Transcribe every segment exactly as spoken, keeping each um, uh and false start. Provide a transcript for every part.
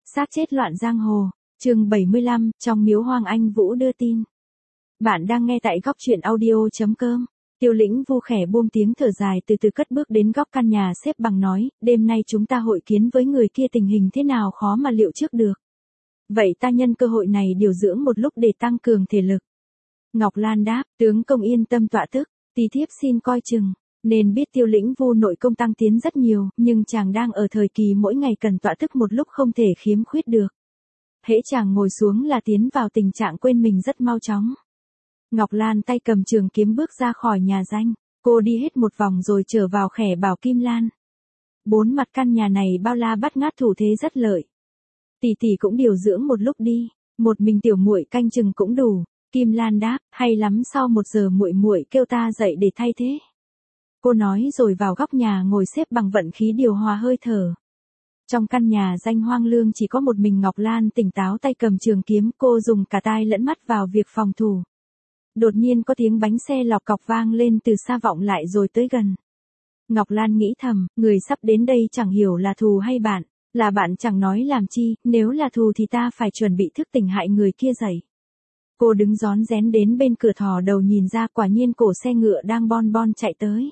Xác chết loạn giang hồ, chương bảy mươi lăm, trong miếu hoang anh Vũ đưa tin. Bạn đang nghe tại góc truyện audio.com. Tiêu Lĩnh Vu khẽ buông tiếng thở dài từ từ cất bước đến góc căn nhà xếp bằng nói, đêm nay chúng ta hội kiến với người kia tình hình thế nào khó mà liệu trước được. Vậy ta nhân cơ hội này điều dưỡng một lúc để tăng cường thể lực. Ngọc Lan đáp, tướng công yên tâm tọa tức, tí thiếp xin coi chừng. Nên biết Tiêu Lĩnh Vu nội công tăng tiến rất nhiều, nhưng chàng đang ở thời kỳ mỗi ngày cần tọa thức một lúc không thể khiếm khuyết được. Hễ chàng ngồi xuống là tiến vào tình trạng quên mình rất mau chóng. Ngọc Lan tay cầm trường kiếm bước ra khỏi nhà danh, cô đi hết một vòng rồi trở vào khẻ bảo Kim Lan. Bốn mặt căn nhà này bao la bắt ngát thủ thế rất lợi. Tỷ tỷ cũng điều dưỡng một lúc đi, một mình tiểu muội canh chừng cũng đủ. Kim Lan đáp, hay lắm, sau một giờ muội muội kêu ta dậy để thay thế. Cô nói rồi vào góc nhà ngồi xếp bằng vận khí điều hòa hơi thở. Trong căn nhà danh hoang lương chỉ có một mình Ngọc Lan tỉnh táo tay cầm trường kiếm, cô dùng cả tai lẫn mắt vào việc phòng thủ. Đột nhiên có tiếng bánh xe lọc cọc vang lên từ xa vọng lại rồi tới gần. Ngọc Lan nghĩ thầm, người sắp đến đây chẳng hiểu là thù hay bạn, là bạn chẳng nói làm chi, nếu là thù thì ta phải chuẩn bị thức tỉnh hại người kia dậy. Cô đứng rón rén đến bên cửa thò đầu nhìn ra, quả nhiên cổ xe ngựa đang bon bon chạy tới.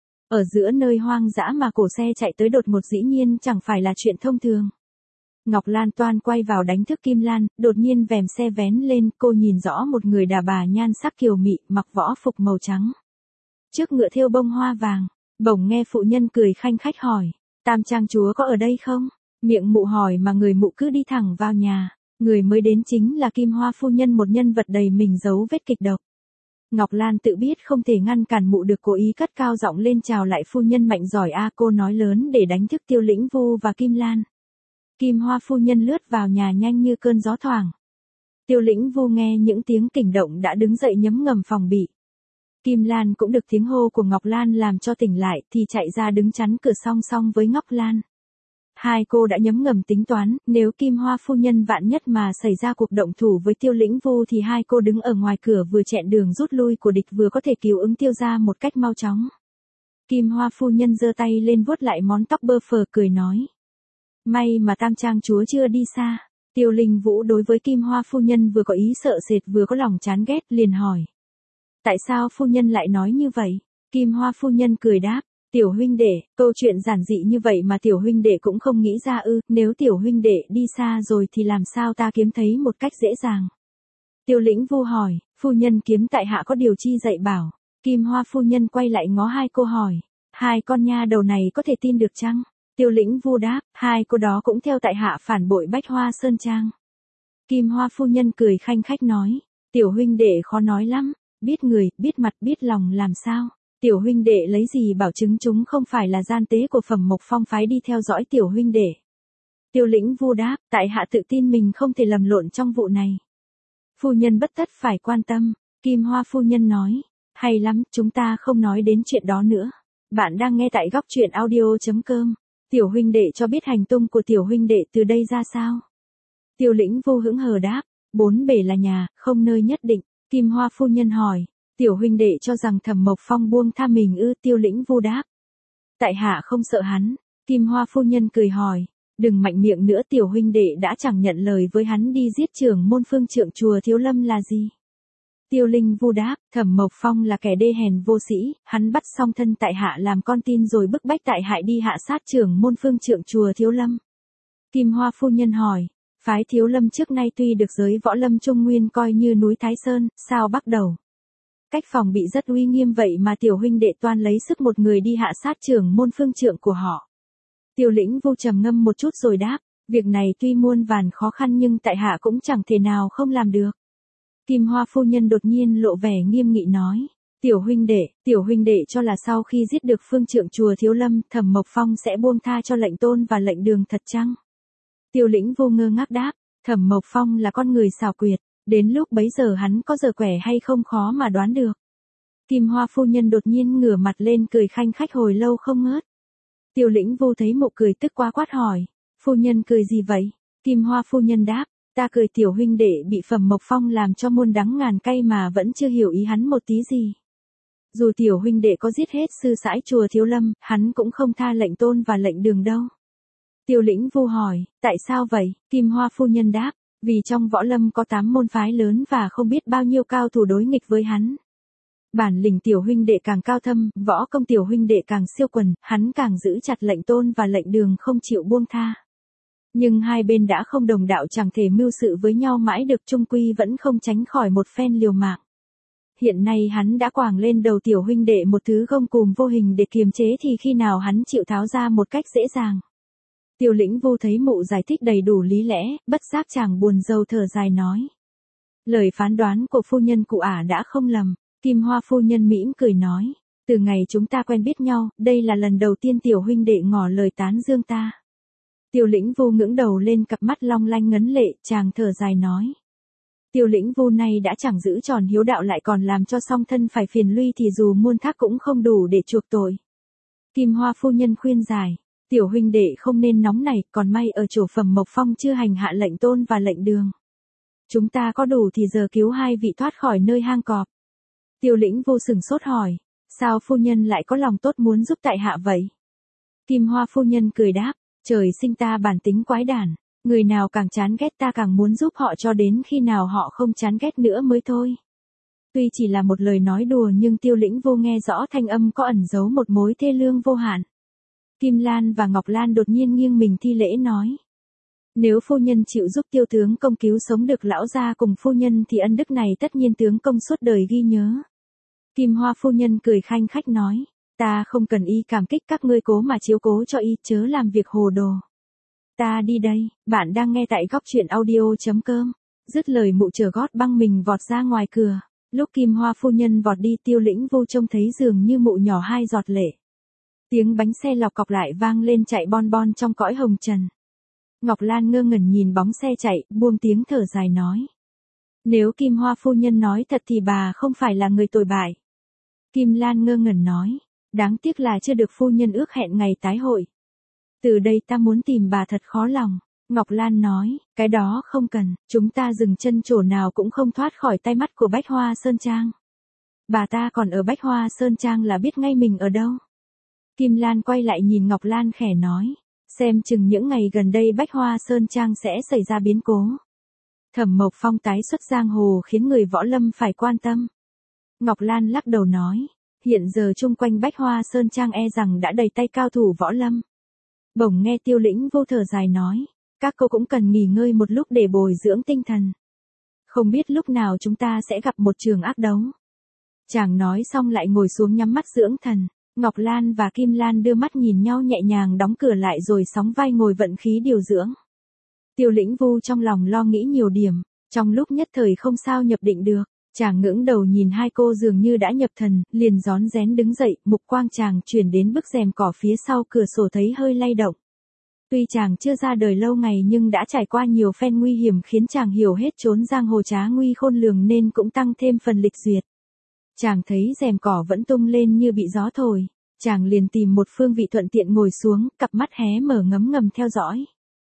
Ở giữa nơi hoang dã mà cổ xe chạy tới đột ngột dĩ nhiên chẳng phải là chuyện thông thường. Ngọc Lan toan quay vào đánh thức Kim Lan, đột nhiên vèm xe vén lên, cô nhìn rõ một người đàn bà nhan sắc kiều mị, mặc võ phục màu trắng. Trước ngựa thêu bông hoa vàng, bỗng nghe phụ nhân cười khanh khách hỏi, Tam Trang chúa có ở đây không? Miệng mụ hỏi mà người mụ cứ đi thẳng vào nhà. Người mới đến chính là Kim Hoa phu nhân, một nhân vật đầy mình giấu vết kịch độc. Ngọc Lan tự biết không thể ngăn cản mụ được, cố ý cất cao giọng lên chào lại phu nhân mạnh giỏi a, cô nói lớn để đánh thức Tiêu Lĩnh Vu và Kim Lan. Kim Hoa phu nhân lướt vào nhà nhanh như cơn gió thoảng. Tiêu Lĩnh Vu nghe những tiếng kình động đã đứng dậy nhấm ngầm phòng bị. Kim Lan cũng được tiếng hô của Ngọc Lan làm cho tỉnh lại thì chạy ra đứng chắn cửa song song với Ngọc Lan. Hai cô đã nhấm ngầm tính toán, nếu Kim Hoa phu nhân vạn nhất mà xảy ra cuộc động thủ với Tiêu Lĩnh Vu thì hai cô đứng ở ngoài cửa vừa chẹn đường rút lui của địch vừa có thể cứu ứng Tiêu ra một cách mau chóng. Kim Hoa phu nhân giơ tay lên vuốt lại món tóc bơ phờ cười nói. May mà Tam Trang chúa chưa đi xa. Tiêu Linh Vũ đối với Kim Hoa phu nhân vừa có ý sợ sệt vừa có lòng chán ghét liền hỏi. Tại sao phu nhân lại nói như vậy? Kim Hoa phu nhân cười đáp. Tiểu huynh đệ, câu chuyện giản dị như vậy mà tiểu huynh đệ cũng không nghĩ ra ư, nếu tiểu huynh đệ đi xa rồi thì làm sao ta kiếm thấy một cách dễ dàng. Tiêu Lĩnh Vu hỏi, phu nhân kiếm tại hạ có điều chi dạy bảo. Kim Hoa phu nhân quay lại ngó hai cô hỏi, hai con nha đầu này có thể tin được chăng? Tiêu Lĩnh Vu đáp, hai cô đó cũng theo tại hạ phản bội Bách Hoa Sơn Trang. Kim Hoa phu nhân cười khanh khách nói, tiểu huynh đệ khó nói lắm, biết người, biết mặt, biết lòng làm sao. Tiểu huynh đệ lấy gì bảo chứng chúng không phải là gian tế của Phẩm Mộc Phong phái đi theo dõi tiểu huynh đệ. Tiêu Lĩnh Vu đáp, tại hạ tự tin mình không thể lầm lộn trong vụ này. Phu nhân bất tất phải quan tâm. Kim Hoa phu nhân nói, hay lắm, chúng ta không nói đến chuyện đó nữa. Bạn đang nghe tại góc truyện audio.com. Tiểu huynh đệ cho biết hành tung của tiểu huynh đệ từ đây ra sao? Tiêu Lĩnh Vu hững hờ đáp, bốn bể là nhà, không nơi nhất định. Kim Hoa phu nhân hỏi. Tiểu huynh đệ cho rằng Thẩm Mộc Phong buông tha mình ư? Tiêu Lĩnh Vu đáp. Tại hạ không sợ hắn. Kim Hoa phu nhân cười hỏi. Đừng mạnh miệng nữa, tiểu huynh đệ đã chẳng nhận lời với hắn đi giết trưởng môn phương trượng chùa Thiếu Lâm là gì? Tiêu Linh Vu đáp. Thẩm Mộc Phong là kẻ đê hèn vô sĩ, hắn bắt song thân tại hạ làm con tin rồi bức bách tại hạ đi hạ sát trưởng môn phương trượng chùa Thiếu Lâm. Kim Hoa phu nhân hỏi. Phái Thiếu Lâm trước nay tuy được giới võ lâm Trung Nguyên coi như núi Thái Sơn, sao bắt đầu? Cách phòng bị rất uy nghiêm vậy mà tiểu huynh đệ toan lấy sức một người đi hạ sát trưởng môn phương trượng của họ. Tiêu Lĩnh Vu trầm ngâm một chút rồi đáp, việc này tuy muôn vàn khó khăn nhưng tại hạ cũng chẳng thể nào không làm được. Kim Hoa phu nhân đột nhiên lộ vẻ nghiêm nghị nói, tiểu huynh đệ, tiểu huynh đệ cho là sau khi giết được phương trượng chùa Thiếu Lâm, Thẩm Mộc Phong sẽ buông tha cho lệnh tôn và lệnh đường thật chăng? Tiêu Lĩnh Vu ngơ ngác đáp, Thẩm Mộc Phong là con người xảo quyệt. Đến lúc bấy giờ hắn có giờ quẻ hay không khó mà đoán được. Kim Hoa phu nhân đột nhiên ngửa mặt lên cười khanh khách hồi lâu không ngớt. Tiêu Lĩnh Vu thấy mụ cười tức quá quát hỏi. Phu nhân cười gì vậy? Kim Hoa phu nhân đáp. Ta cười tiểu huynh đệ bị Phẩm Mộc Phong làm cho muôn đắng ngàn cay mà vẫn chưa hiểu ý hắn một tí gì. Dù tiểu huynh đệ có giết hết sư sãi chùa Thiếu Lâm, hắn cũng không tha lệnh tôn và lệnh đường đâu. Tiêu Lĩnh Vu hỏi, tại sao vậy? Kim Hoa phu nhân đáp, vì trong võ lâm có tám môn phái lớn và không biết bao nhiêu cao thủ đối nghịch với hắn. Bản lĩnh tiểu huynh đệ càng cao thâm, võ công tiểu huynh đệ càng siêu quần, hắn càng giữ chặt lệnh tôn và lệnh đường không chịu buông tha. Nhưng hai bên đã không đồng đạo, chẳng thể mưu sự với nhau mãi được, chung quy vẫn không tránh khỏi một phen liều mạng. Hiện nay hắn đã quàng lên đầu tiểu huynh đệ một thứ gông cùm vô hình để kiềm chế, thì khi nào hắn chịu tháo ra một cách dễ dàng. Tiêu Lĩnh Vu thấy mụ giải thích đầy đủ lý lẽ, bất giác chàng buồn rầu thở dài nói. Lời phán đoán của phu nhân cụ ả đã không lầm. Kim Hoa phu nhân mỉm cười nói, từ ngày chúng ta quen biết nhau, đây là lần đầu tiên tiểu huynh đệ ngỏ lời tán dương ta. Tiêu Lĩnh Vu ngẩng đầu lên, cặp mắt long lanh ngấn lệ, chàng thở dài nói. Tiêu Lĩnh Vu này đã chẳng giữ tròn hiếu đạo lại còn làm cho song thân phải phiền lui, thì dù muôn thác cũng không đủ để chuộc tội. Kim Hoa phu nhân khuyên giải, tiểu huynh đệ không nên nóng nảy, còn may ở chỗ Phẩm Mộc Phong chưa hành hạ lệnh tôn và lệnh đường. Chúng ta có đủ thì giờ cứu hai vị thoát khỏi nơi hang cọp. Tiêu Lĩnh Vu sừng sốt hỏi, sao phu nhân lại có lòng tốt muốn giúp tại hạ vậy? Kim Hoa phu nhân cười đáp, trời sinh ta bản tính quái đản, người nào càng chán ghét ta càng muốn giúp họ cho đến khi nào họ không chán ghét nữa mới thôi. Tuy chỉ là một lời nói đùa nhưng Tiêu Lĩnh Vu nghe rõ thanh âm có ẩn giấu một mối thê lương vô hạn. Kim Lan và Ngọc Lan đột nhiên nghiêng mình thi lễ nói. Nếu phu nhân chịu giúp Tiêu tướng công cứu sống được lão gia cùng phu nhân thì ân đức này tất nhiên tướng công suốt đời ghi nhớ. Kim Hoa phu nhân cười khanh khách nói, ta không cần y cảm kích, các ngươi cố mà chiếu cố cho y, chớ làm việc hồ đồ. Ta đi đây. Bạn đang nghe tại góc truyện audio chấm com. Dứt lời mụ chở gót băng mình vọt ra ngoài cửa. Lúc Kim Hoa phu nhân vọt đi, Tiêu Lĩnh Vu trông thấy dường như mụ nhỏ hai giọt lệ. Tiếng bánh xe lọc cọc lại vang lên chạy bon bon trong cõi hồng trần. Ngọc Lan ngơ ngẩn nhìn bóng xe chạy, buông tiếng thở dài nói. Nếu Kim Hoa phu nhân nói thật thì bà không phải là người tồi bại. Kim Lan ngơ ngẩn nói, đáng tiếc là chưa được phu nhân ước hẹn ngày tái hội. Từ đây ta muốn tìm bà thật khó lòng. Ngọc Lan nói, cái đó không cần, chúng ta dừng chân chỗ nào cũng không thoát khỏi tay mắt của Bách Hoa Sơn Trang. Bà ta còn ở Bách Hoa Sơn Trang là biết ngay mình ở đâu. Kim Lan quay lại nhìn Ngọc Lan khẽ nói, xem chừng những ngày gần đây Bách Hoa Sơn Trang sẽ xảy ra biến cố. Thẩm Mộc Phong tái xuất giang hồ khiến người võ lâm phải quan tâm. Ngọc Lan lắc đầu nói, hiện giờ chung quanh Bách Hoa Sơn Trang e rằng đã đầy tay cao thủ võ lâm. Bỗng nghe Tiêu Lĩnh Vô thở dài nói, các cô cũng cần nghỉ ngơi một lúc để bồi dưỡng tinh thần. Không biết lúc nào chúng ta sẽ gặp một trường ác đấu. Chàng nói xong lại ngồi xuống nhắm mắt dưỡng thần. Ngọc Lan và Kim Lan đưa mắt nhìn nhau nhẹ nhàng đóng cửa lại rồi sóng vai ngồi vận khí điều dưỡng. Tiêu Lĩnh Vu trong lòng lo nghĩ nhiều điểm, trong lúc nhất thời không sao nhập định được. Chàng ngẩng đầu nhìn hai cô dường như đã nhập thần, liền rón rén đứng dậy, mục quang chàng chuyển đến bức rèm cỏ phía sau cửa sổ thấy hơi lay động. Tuy chàng chưa ra đời lâu ngày nhưng đã trải qua nhiều phen nguy hiểm khiến chàng hiểu hết chốn giang hồ trá nguy khôn lường nên cũng tăng thêm phần lịch duyệt. Chàng thấy rèm cỏ vẫn tung lên như bị gió thổi, chàng liền tìm một phương vị thuận tiện ngồi xuống, cặp mắt hé mở ngấm ngầm theo dõi.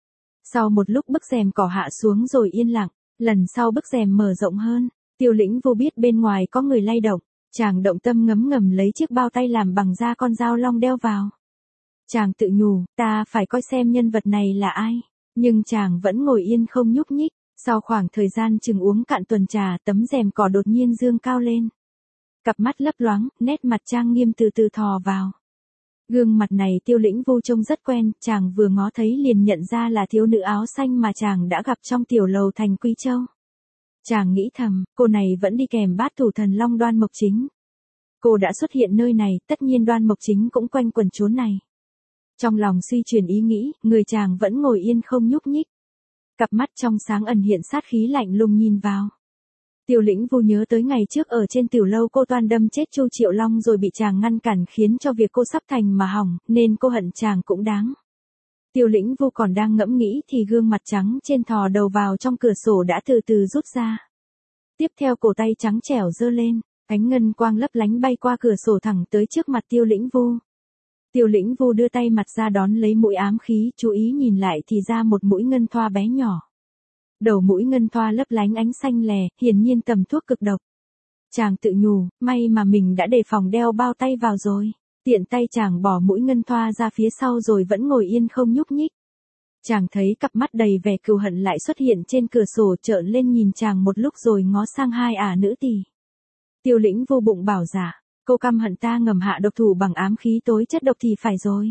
Sau một lúc bức rèm cỏ hạ xuống rồi yên lặng, lần sau bức rèm mở rộng hơn. Tiêu Lĩnh Vô biết bên ngoài có người lay động, chàng động tâm ngấm ngầm lấy chiếc bao tay làm bằng da con dao long đeo vào. Chàng tự nhủ, ta phải coi xem nhân vật này là ai, nhưng chàng vẫn ngồi yên không nhúc nhích. Sau khoảng thời gian chừng uống cạn tuần trà, tấm rèm cỏ đột nhiên dương cao lên. Cặp mắt lấp loáng, nét mặt trang nghiêm từ từ thò vào. Gương mặt này Tiêu Lĩnh Vô trông rất quen, chàng vừa ngó thấy liền nhận ra là thiếu nữ áo xanh mà chàng đã gặp trong tiểu lầu thành Quy Châu. Chàng nghĩ thầm, cô này vẫn đi kèm bát thủ thần long Đoan Mộc Chính. Cô đã xuất hiện nơi này, tất nhiên Đoan Mộc Chính cũng quanh quẩn chốn này. Trong lòng suy chuyển ý nghĩ, người chàng vẫn ngồi yên không nhúc nhích. Cặp mắt trong sáng ẩn hiện sát khí lạnh lùng nhìn vào. Tiêu Lĩnh Vô nhớ tới ngày trước ở trên tiểu lâu cô toan đâm chết Chu Triệu Long rồi bị chàng ngăn cản khiến cho việc cô sắp thành mà hỏng, nên cô hận chàng cũng đáng. Tiêu Lĩnh Vô còn đang ngẫm nghĩ thì gương mặt trắng trên thò đầu vào trong cửa sổ đã từ từ rút ra. Tiếp theo cổ tay trắng trẻo giơ lên, ánh ngân quang lấp lánh bay qua cửa sổ thẳng tới trước mặt Tiêu Lĩnh Vô. Tiêu Lĩnh Vô đưa tay mặt ra đón lấy mũi ám khí, chú ý nhìn lại thì ra một mũi ngân thoa bé nhỏ. Đầu mũi ngân thoa lấp lánh ánh xanh lè, hiển nhiên tầm thuốc cực độc. Chàng tự nhủ, may mà mình đã đề phòng đeo bao tay vào rồi. Tiện tay chàng bỏ mũi ngân thoa ra phía sau rồi vẫn ngồi yên không nhúc nhích. Chàng thấy cặp mắt đầy vẻ cừu hận lại xuất hiện trên cửa sổ, trợn lên nhìn chàng một lúc rồi ngó sang hai ả nữ tỳ. Tiêu Lĩnh vô bụng bảo dạ, cô căm hận ta ngầm hạ độc thủ bằng ám khí tối chất độc thì phải rồi.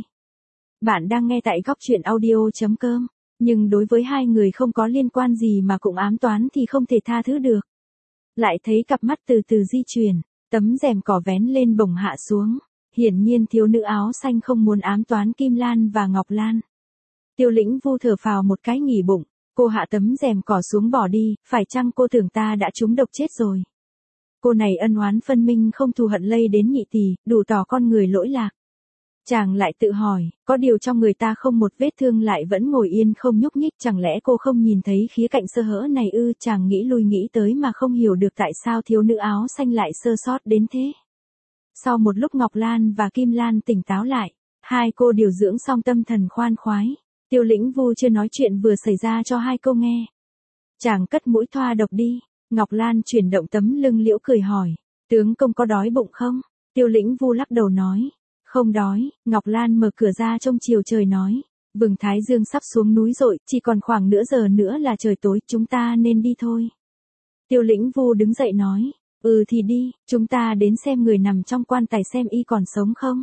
Bạn đang nghe tại góc truyện audio.com, nhưng đối với hai người không có liên quan gì mà cũng ám toán thì không thể tha thứ được. Lại thấy cặp mắt từ từ di chuyển, tấm rèm cỏ vén lên bổng hạ xuống, hiển nhiên thiếu nữ áo xanh không muốn ám toán Kim Lan và Ngọc Lan. Tiêu Lĩnh Vu thở phào một cái nghỉ bụng, cô hạ tấm rèm cỏ xuống bỏ đi, phải chăng cô tưởng ta đã trúng độc chết rồi. Cô này ân oán phân minh không thù hận lây đến nhị tỷ, đủ tỏ con người lỗi lạc. Chàng lại tự hỏi, có điều trong người ta không một vết thương lại vẫn ngồi yên không nhúc nhích, chẳng lẽ cô không nhìn thấy khía cạnh sơ hở này ư? Chàng nghĩ lui nghĩ tới mà không hiểu được tại sao thiếu nữ áo xanh lại sơ sót đến thế. Sau một lúc Ngọc Lan và Kim Lan tỉnh táo lại, hai cô điều dưỡng xong tâm thần khoan khoái, Tiêu Lĩnh Vu chưa nói chuyện vừa xảy ra cho hai cô nghe. Chàng cất mũi thoa độc đi. Ngọc Lan chuyển động tấm lưng liễu cười hỏi, tướng công có đói bụng không? Tiêu Lĩnh Vu lắc đầu nói, không đói. Ngọc Lan mở cửa ra trông chiều trời nói, vầng thái dương sắp xuống núi rồi, chỉ còn khoảng nửa giờ nữa là trời tối, chúng ta nên đi thôi. Tiêu Lĩnh Vu đứng dậy nói, ừ thì đi, chúng ta đến xem người nằm trong quan tài xem y còn sống không.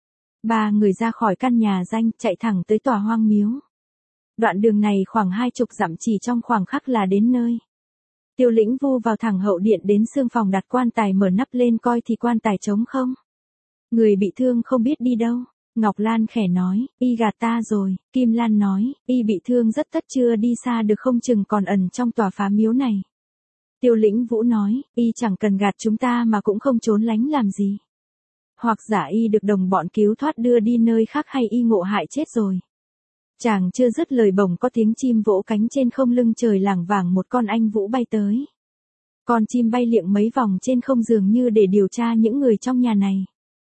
Ba người ra khỏi căn nhà danh, chạy thẳng tới tòa hoang miếu. Đoạn đường này khoảng hai chục dặm, chỉ trong khoảng khắc là đến nơi. Tiêu Lĩnh Vu vào thẳng hậu điện đến xương phòng đặt quan tài, mở nắp lên coi thì quan tài trống không. Người bị thương không biết đi đâu. Ngọc Lan khẽ nói, y gạt ta rồi. Kim Lan nói, y bị thương rất tất chưa đi xa được, không chừng còn ẩn trong tòa phá miếu này. Tiêu Lĩnh Vũ nói, y chẳng cần gạt chúng ta mà cũng không trốn lánh làm gì. Hoặc giả y được đồng bọn cứu thoát đưa đi nơi khác, hay y ngộ hại chết rồi. Chàng chưa dứt lời bỗng có tiếng chim vỗ cánh trên không, lưng trời lảng vảng một con anh vũ bay tới. Con chim bay liệng mấy vòng trên không dường như để điều tra những người trong nhà này.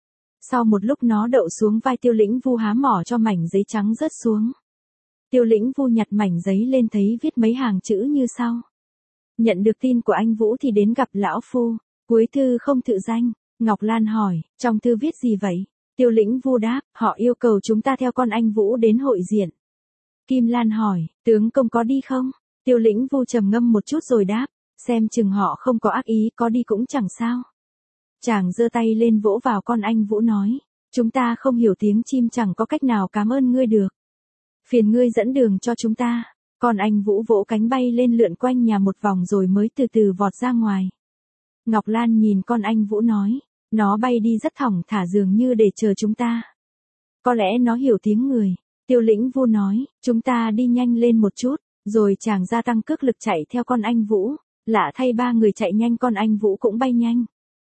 Sau một lúc nó đậu xuống vai Tiêu Lĩnh Vu, há mỏ cho mảnh giấy trắng rớt xuống. Tiêu Lĩnh Vu nhặt mảnh giấy lên thấy viết mấy hàng chữ như sau. Nhận được tin của anh Vũ thì đến gặp lão phu. Cuối thư không tự danh. Ngọc Lan hỏi, trong thư viết gì vậy? Tiêu Lĩnh Vu đáp, họ yêu cầu chúng ta theo con anh Vũ đến hội diện. Kim Lan hỏi, tướng công có đi không? Tiêu Lĩnh Vu trầm ngâm một chút rồi đáp, xem chừng họ không có ác ý, có đi cũng chẳng sao. Chàng giơ tay lên vỗ vào con anh Vũ nói, chúng ta không hiểu tiếng chim, chẳng có cách nào cảm ơn ngươi được. Phiền ngươi dẫn đường cho chúng ta. Con anh Vũ vỗ cánh bay lên lượn quanh nhà một vòng rồi mới từ từ vọt ra ngoài. Ngọc Lan nhìn con anh Vũ nói, nó bay đi rất thong thả dường như để chờ chúng ta. Có lẽ nó hiểu tiếng người. Tiêu Lĩnh Vu nói, chúng ta đi nhanh lên một chút, rồi chàng gia tăng cước lực chạy theo con anh Vũ. Lạ thay, ba người chạy nhanh, con anh Vũ cũng bay nhanh.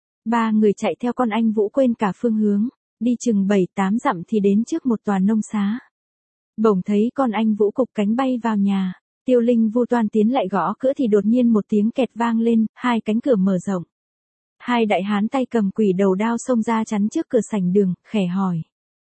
Ba người chạy theo con anh Vũ quên cả phương hướng, đi chừng bảy tám dặm thì đến trước một tòa nông xá. Bỗng thấy con anh Vũ cục cánh bay vào nhà. Tiêu Linh Vu toan tiến lại gõ cửa thì đột nhiên một tiếng kẹt vang lên, hai cánh cửa mở rộng. Hai đại hán tay cầm quỷ đầu đao xông ra chắn trước cửa sảnh đường, khẽ hỏi.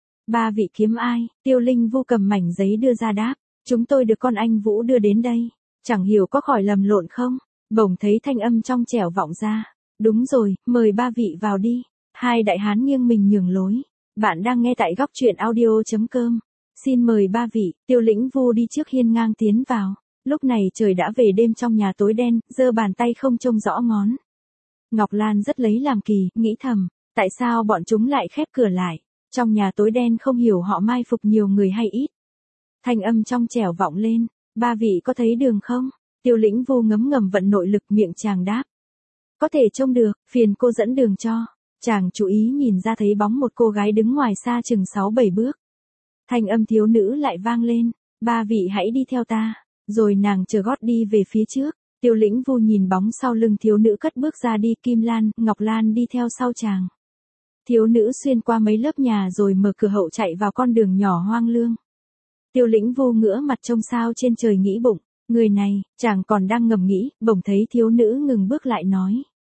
Ba vị kiếm ai? Tiêu Linh Vu cầm mảnh giấy đưa ra đáp, chúng tôi được con anh Vũ đưa đến đây, chẳng hiểu có khỏi lầm lộn không? Bỗng thấy thanh âm trong trẻo vọng ra, đúng rồi, mời ba vị vào đi. Hai đại hán nghiêng mình nhường lối. Bạn đang nghe tại góc truyện audio.com. Xin mời ba vị. Tiêu Lĩnh Vu đi trước hiên ngang tiến vào. Lúc này trời đã về đêm, trong nhà tối đen, giơ bàn tay không trông rõ ngón. Ngọc Lan rất lấy làm kỳ, nghĩ thầm, tại sao bọn chúng lại khép cửa lại? Trong nhà tối đen không hiểu họ mai phục nhiều người hay ít. Thanh âm trong trẻo vọng lên, ba vị có thấy đường không? Tiêu Lĩnh Vu ngấm ngầm vận nội lực, miệng chàng đáp. Có thể trông được, phiền cô dẫn đường cho. Chàng chú ý nhìn ra thấy bóng một cô gái đứng ngoài xa chừng sáu bảy bước. Thanh âm thiếu nữ lại vang lên, ba vị hãy đi theo ta. Rồi nàng chờ gót đi về phía trước. Tiêu Lĩnh Vu nhìn bóng sau lưng thiếu nữ cất bước ra đi. Kim Lan, Ngọc Lan đi theo sau chàng. Thiếu nữ xuyên qua mấy lớp nhà rồi mở cửa hậu chạy vào con đường nhỏ hoang lương. Tiêu Lĩnh Vu ngửa mặt trông sao trên trời, nghĩ bụng, người này, chàng còn đang ngầm nghĩ, bỗng thấy thiếu nữ ngừng bước lại nói.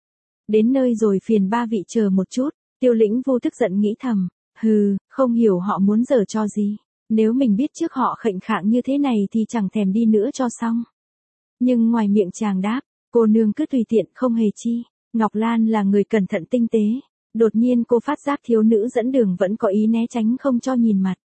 Đến nơi rồi, phiền ba vị chờ một chút. Tiêu Lĩnh Vu tức giận nghĩ thầm, hừ, không hiểu họ muốn giở trò gì. Nếu mình biết trước họ khệnh khạng như thế này thì chẳng thèm đi nữa cho xong. Nhưng ngoài miệng chàng đáp, cô nương cứ tùy tiện, không hề chi. Ngọc Lan là người cẩn thận tinh tế. Đột nhiên cô phát giác thiếu nữ dẫn đường vẫn có ý né tránh không cho nhìn mặt.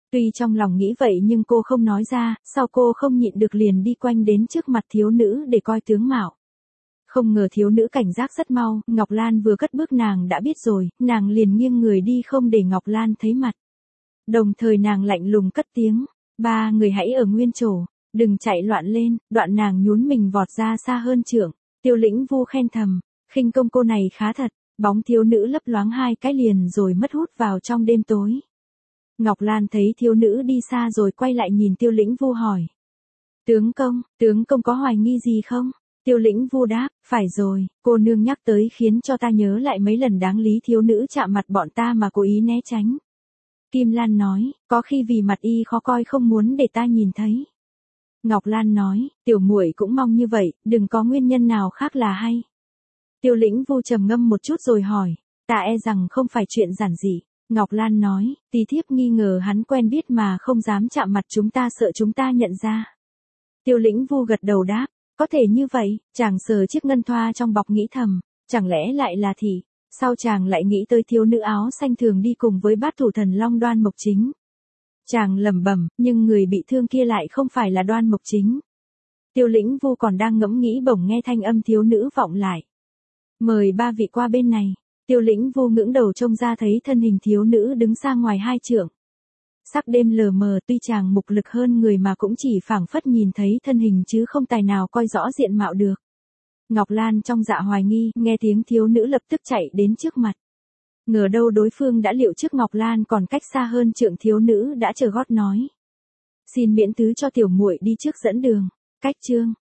Tuy trong lòng nghĩ vậy nhưng cô không nói ra, sau cô không nhịn được liền đi quanh đến trước mặt thiếu nữ để coi tướng mạo. Không ngờ thiếu nữ cảnh giác rất mau, Ngọc Lan vừa cất bước nàng đã biết rồi, nàng liền nghiêng người đi không để Ngọc Lan thấy mặt. Đồng thời nàng lạnh lùng cất tiếng, ba người hãy ở nguyên chỗ, đừng chạy loạn lên, đoạn nàng nhún mình vọt ra xa hơn trượng. Tiêu Lĩnh Vu khen thầm, khinh công cô này khá thật, bóng thiếu nữ lấp loáng hai cái liền rồi mất hút vào trong đêm tối. Ngọc Lan thấy thiếu nữ đi xa rồi quay lại nhìn Tiêu Lĩnh Vu hỏi. Tướng công, tướng công có hoài nghi gì không? Tiêu Lĩnh Vu đáp, phải rồi, cô nương nhắc tới khiến cho ta nhớ lại mấy lần đáng lý thiếu nữ chạm mặt bọn ta mà cố ý né tránh. Kim Lan nói, có khi vì mặt y khó coi không muốn để ta nhìn thấy. Ngọc Lan nói, tiểu muội cũng mong như vậy, đừng có nguyên nhân nào khác là hay. Tiêu Lĩnh Vu trầm ngâm một chút rồi hỏi, ta e rằng không phải chuyện giản dị. Ngọc Lan nói, tí thiếp nghi ngờ hắn quen biết mà không dám chạm mặt chúng ta sợ chúng ta nhận ra. Tiêu Lĩnh Vu gật đầu đáp, có thể như vậy, chàng sờ chiếc ngân thoa trong bọc nghĩ thầm, chẳng lẽ lại là thị. Sau chàng lại nghĩ tới thiếu nữ áo xanh thường đi cùng với bát thủ thần Long Đoan Mộc Chính. Chàng lẩm bẩm, nhưng người bị thương kia lại không phải là Đoan Mộc Chính. Tiêu Lĩnh Vu còn đang ngẫm nghĩ bỗng nghe thanh âm thiếu nữ vọng lại. Mời ba vị qua bên này. Tiêu Lĩnh Vu ngưỡng đầu trông ra thấy thân hình thiếu nữ đứng xa ngoài hai trượng. Sắc đêm lờ mờ, tuy chàng mục lực hơn người mà cũng chỉ phảng phất nhìn thấy thân hình chứ không tài nào coi rõ diện mạo được. Ngọc Lan trong dạ hoài nghi, nghe tiếng thiếu nữ lập tức chạy đến trước mặt. Ngờ đâu đối phương đã liệu trước Ngọc Lan còn cách xa hơn trượng, thiếu nữ đã chờ gót nói. Xin miễn thứ cho tiểu muội đi trước dẫn đường. Cách chương